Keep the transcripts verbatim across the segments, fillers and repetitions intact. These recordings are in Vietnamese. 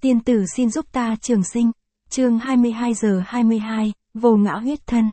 Tiên tử xin giúp ta trường sinh. Chương hai mươi hai giờ hai mươi hai, vô ngã huyết thân.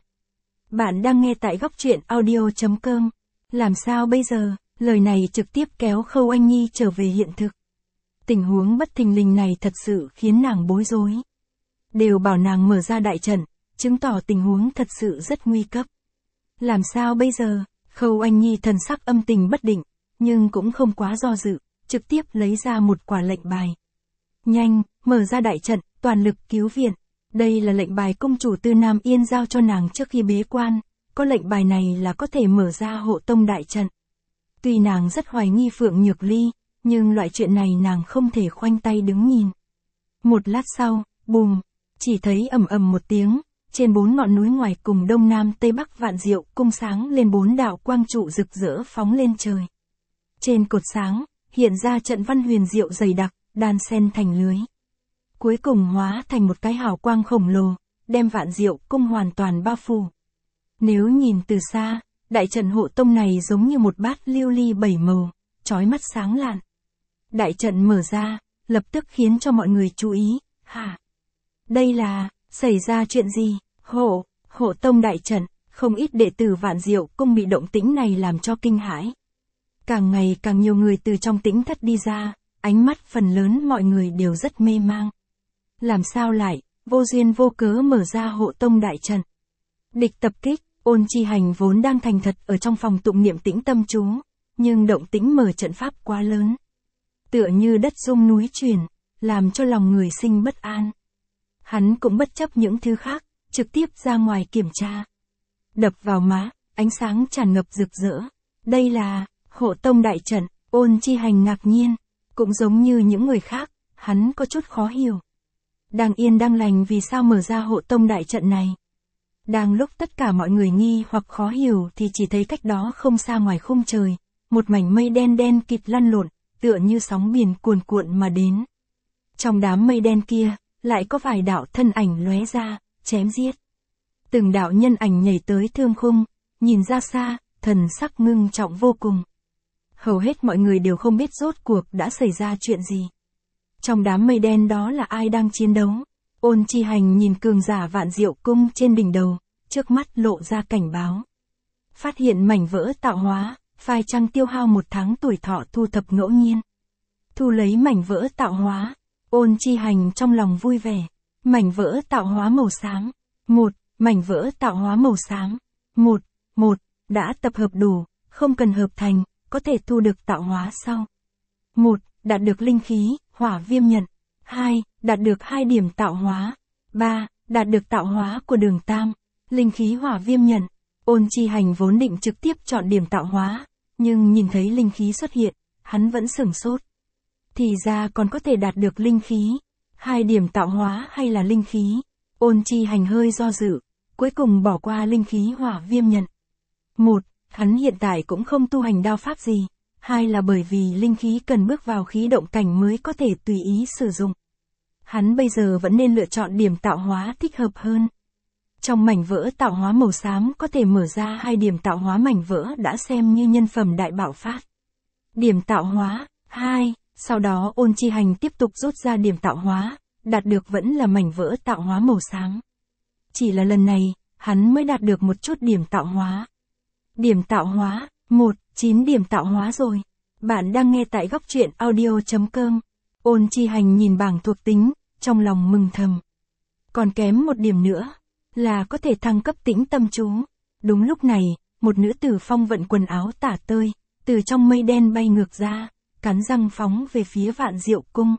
Bạn đang nghe tại góc truyện audio chấm com. Làm sao bây giờ? Lời này trực tiếp kéo Khâu Anh Nhi trở về hiện thực. Tình huống bất thình lình này thật sự khiến nàng bối rối. Đều bảo nàng mở ra đại trận, chứng tỏ tình huống thật sự rất nguy cấp. Làm sao bây giờ? Khâu Anh Nhi thần sắc âm tình bất định, nhưng cũng không quá do dự, trực tiếp lấy ra một quả lệnh bài. Nhanh, mở ra đại trận, toàn lực cứu viện. Đây là lệnh bài công chủ Tư Nam Yên giao cho nàng trước khi bế quan, có lệnh bài này là có thể mở ra hộ tông đại trận. Tuy nàng rất hoài nghi Phượng Nhược Ly, nhưng loại chuyện này nàng không thể khoanh tay đứng nhìn. Một lát sau, bùm, chỉ thấy ầm ầm một tiếng, trên bốn ngọn núi ngoài cùng đông nam tây bắc Vạn Diệu cung sáng lên bốn đạo quang trụ rực rỡ phóng lên trời. Trên cột sáng, hiện ra trận văn huyền diệu dày đặc, đan xen thành lưới. Cuối cùng hóa thành một cái hào quang khổng lồ, đem Vạn Diệu cung hoàn toàn bao phủ. Nếu nhìn từ xa, đại trận hộ tông này giống như một bát lưu ly bảy màu, chói mắt sáng lạn. Đại trận mở ra, lập tức khiến cho mọi người chú ý. Hả? Đây là, xảy ra chuyện gì? Hộ, hộ tông đại trận, không ít đệ tử Vạn Diệu cung bị động tĩnh này làm cho kinh hãi. Càng ngày càng nhiều người từ trong tĩnh thất đi ra, ánh mắt phần lớn mọi người đều rất mê mang. Làm sao lại, vô duyên vô cớ mở ra hộ tông đại trận. Địch tập kích, Ôn Chi Hành vốn đang thành thật ở trong phòng tụng niệm tĩnh tâm chú, nhưng động tĩnh mở trận pháp quá lớn. Tựa như đất rung núi chuyển, làm cho lòng người sinh bất an. Hắn cũng bất chấp những thứ khác, trực tiếp ra ngoài kiểm tra. Đập vào má, ánh sáng tràn ngập rực rỡ. Đây là, hộ tông đại trận. Ôn Chi Hành ngạc nhiên, cũng giống như những người khác, hắn có chút khó hiểu. Đang yên đang lành vì sao mở ra hộ tông đại trận này. Đang lúc tất cả mọi người nghi hoặc khó hiểu thì chỉ thấy cách đó không xa ngoài khung trời, một mảnh mây đen đen kịt lăn lộn, tựa như sóng biển cuồn cuộn mà đến. Trong đám mây đen kia, lại có vài đạo thân ảnh lóe ra, chém giết. Từng đạo nhân ảnh nhảy tới thương khung, nhìn ra xa, thần sắc ngưng trọng vô cùng. Hầu hết mọi người đều không biết rốt cuộc đã xảy ra chuyện gì. Trong đám mây đen đó là ai đang chiến đấu? Ôn Chi Hành nhìn cường giả Vạn Diệu cung trên đỉnh đầu, trước mắt lộ ra cảnh báo. Phát hiện mảnh vỡ tạo hóa, phải chăng tiêu hao một tháng tuổi thọ thu thập ngẫu nhiên. Thu lấy mảnh vỡ tạo hóa, Ôn Chi Hành trong lòng vui vẻ. Mảnh vỡ tạo hóa màu xám. Một, mảnh vỡ tạo hóa màu xám. Một, một, đã tập hợp đủ, không cần hợp thành, có thể thu được tạo hóa sau. Một, đạt được linh khí, hỏa viêm nhận. Hai, đạt được hai điểm tạo hóa. Ba, đạt được tạo hóa của đường tam, linh khí hỏa viêm nhận. Ôn Chi Hành vốn định trực tiếp chọn điểm tạo hóa, nhưng nhìn thấy linh khí xuất hiện, hắn vẫn sửng sốt. Thì ra còn có thể đạt được linh khí. Hai điểm tạo hóa hay là linh khí? Ôn Chi Hành hơi do dự, cuối cùng bỏ qua linh khí hỏa viêm nhận. Một, hắn hiện tại cũng không tu hành đao pháp gì. Hai là bởi vì linh khí cần bước vào khí động cảnh mới có thể tùy ý sử dụng. Hắn bây giờ vẫn nên lựa chọn điểm tạo hóa thích hợp hơn. Trong mảnh vỡ tạo hóa màu xám có thể mở ra hai điểm tạo hóa mảnh vỡ đã xem như nhân phẩm đại bảo phát. Điểm tạo hóa, hai, sau đó Ôn Chi Hành tiếp tục rút ra điểm tạo hóa, đạt được vẫn là mảnh vỡ tạo hóa màu xám. Chỉ là lần này, hắn mới đạt được một chút điểm tạo hóa. Điểm tạo hóa, một, chín điểm tạo hóa rồi. Bạn đang nghe tại góc truyện audio chấm com. Ôn Chi Hành nhìn bảng thuộc tính, trong lòng mừng thầm. Còn kém một điểm nữa, là có thể thăng cấp tĩnh tâm chú. Đúng lúc này, một nữ tử phong vận quần áo tả tơi, từ trong mây đen bay ngược ra, cắn răng phóng về phía Vạn Diệu cung.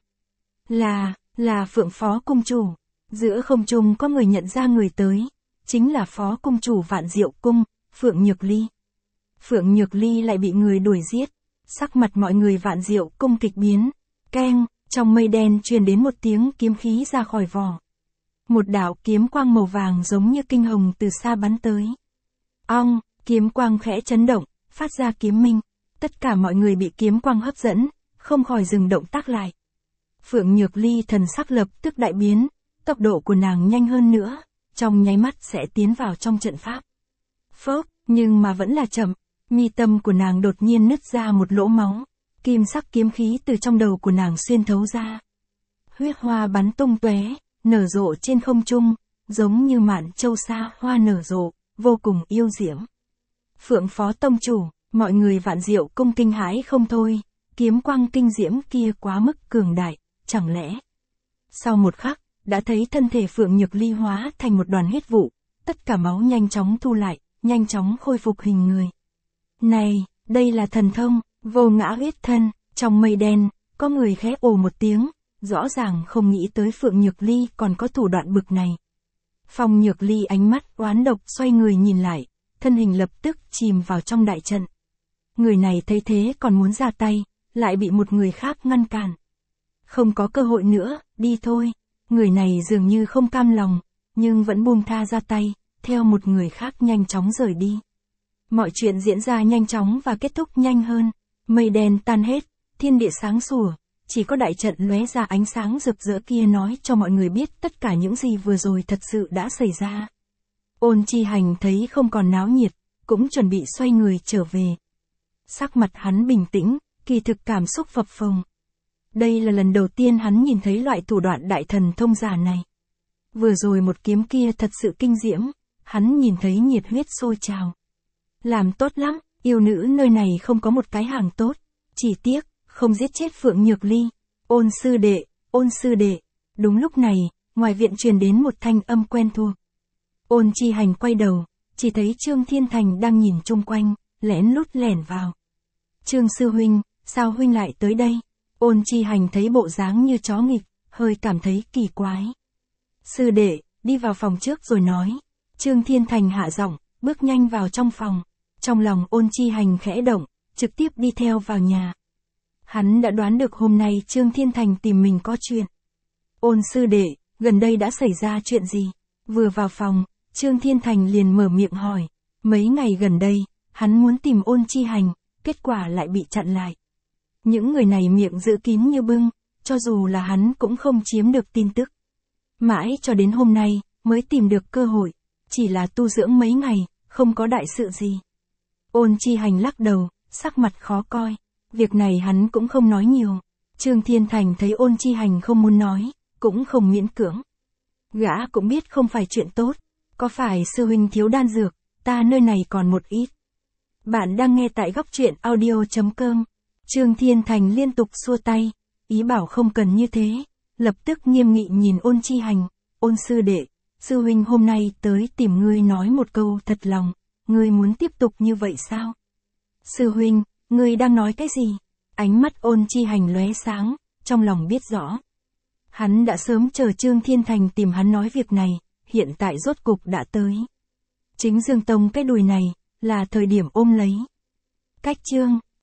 Là, là Phượng Phó cung chủ. Giữa không trung có người nhận ra người tới, chính là Phó cung chủ Vạn Diệu cung, Phượng Nhược Ly. Phượng Nhược Ly lại bị người đuổi giết, sắc mặt mọi người Vạn Diệu cung kịch biến. Keng, trong mây đen truyền đến một tiếng kiếm khí ra khỏi vỏ. Một đạo kiếm quang màu vàng giống như kinh hồng từ xa bắn tới. Ong, kiếm quang khẽ chấn động, phát ra kiếm minh. Tất cả mọi người bị kiếm quang hấp dẫn, không khỏi dừng động tác lại. Phượng Nhược Ly thần sắc lập tức đại biến, tốc độ của nàng nhanh hơn nữa, trong nháy mắt sẽ tiến vào trong trận pháp. Phốc, nhưng mà vẫn là chậm, mi tâm của nàng đột nhiên nứt ra một lỗ máu, kim sắc kiếm khí từ trong đầu của nàng xuyên thấu ra. huyết hoa bắn tung tóe, nở rộ trên không trung, giống như mạn châu sa hoa nở rộ, vô cùng yêu diễm. Phượng Phó Tông chủ, mọi người Vạn Diệu cung kinh hãi không thôi, kiếm quang kinh diễm kia quá mức cường đại, chẳng lẽ. Sau một khắc, đã thấy thân thể Phượng Nhược Ly hóa thành một đoàn huyết vụ, tất cả máu nhanh chóng thu lại, nhanh chóng khôi phục hình người. Này, đây là thần thông, vô ngã huyết thân, trong mây đen, có người khẽ ồ một tiếng, rõ ràng không nghĩ tới Phượng Nhược Ly còn có thủ đoạn bực này. Phong Nhược Ly ánh mắt oán độc xoay người nhìn lại, thân hình lập tức chìm vào trong đại trận. Người này thấy thế còn muốn ra tay, lại bị một người khác ngăn cản. Không có cơ hội nữa, đi thôi. Người này dường như không cam lòng, nhưng vẫn buông tha ra tay, theo một người khác nhanh chóng rời đi. Mọi chuyện diễn ra nhanh chóng và kết thúc nhanh hơn, mây đen tan hết, thiên địa sáng sủa, chỉ có đại trận lóe ra ánh sáng rực rỡ kia nói cho mọi người biết tất cả những gì vừa rồi thật sự đã xảy ra. Ôn Chi Hành thấy không còn náo nhiệt, cũng chuẩn bị xoay người trở về. Sắc mặt hắn bình tĩnh, kỳ thực cảm xúc phập phồng. Đây là lần đầu tiên hắn nhìn thấy loại thủ đoạn đại thần thông giả này. Vừa rồi một kiếm kia thật sự kinh diễm, hắn nhìn thấy nhiệt huyết sôi trào. Làm tốt lắm, yêu nữ nơi này không có một cái hàng tốt, chỉ tiếc, không giết chết Phượng Nhược Ly. Ôn sư đệ, ôn sư đệ. Đúng lúc này, ngoài viện truyền đến một thanh âm quen thuộc. Ôn Chi Hành quay đầu, chỉ thấy Trương Thiên Thành đang nhìn chung quanh, lén lút lẻn vào. Trương sư huynh, sao huynh lại tới đây? Ôn Chi Hành thấy bộ dáng như chó nghịch, hơi cảm thấy kỳ quái. Sư đệ, đi vào phòng trước rồi nói. Trương Thiên Thành hạ giọng, bước nhanh vào trong phòng. Trong lòng Ôn Chi Hành khẽ động, trực tiếp đi theo vào nhà. Hắn đã đoán được hôm nay Trương Thiên Thành tìm mình có chuyện. Ôn sư đệ, gần đây đã xảy ra chuyện gì? Vừa vào phòng, Trương Thiên Thành liền mở miệng hỏi. Mấy ngày gần đây, hắn muốn tìm Ôn Chi Hành, kết quả lại bị chặn lại. Những người này miệng giữ kín như bưng, cho dù là hắn cũng không chiếm được tin tức. Mãi cho đến hôm nay, mới tìm được cơ hội, chỉ là tu dưỡng mấy ngày, không có đại sự gì. Ôn Chi Hành lắc đầu, sắc mặt khó coi, việc này hắn cũng không nói nhiều. Trương Thiên Thành thấy Ôn Chi Hành không muốn nói, cũng không miễn cưỡng. Gã cũng biết không phải chuyện tốt, có phải sư huynh thiếu đan dược, ta nơi này còn một ít. Bạn đang nghe tại góc truyện audio chấm com. Trương Thiên Thành liên tục xua tay, ý bảo không cần như thế, lập tức nghiêm nghị nhìn Ôn Chi Hành. Ôn sư đệ, sư huynh hôm nay tới tìm ngươi nói một câu thật lòng, ngươi muốn tiếp tục như vậy sao? Sư huynh, ngươi đang nói cái gì? Ánh mắt Ôn Chi Hành lóe sáng, trong lòng biết rõ. Hắn đã sớm chờ Trương Thiên Thành tìm hắn nói việc này, hiện tại rốt cục đã tới. Chính Dương Tông cái đùi này, là thời điểm ôm lấy. Cách chương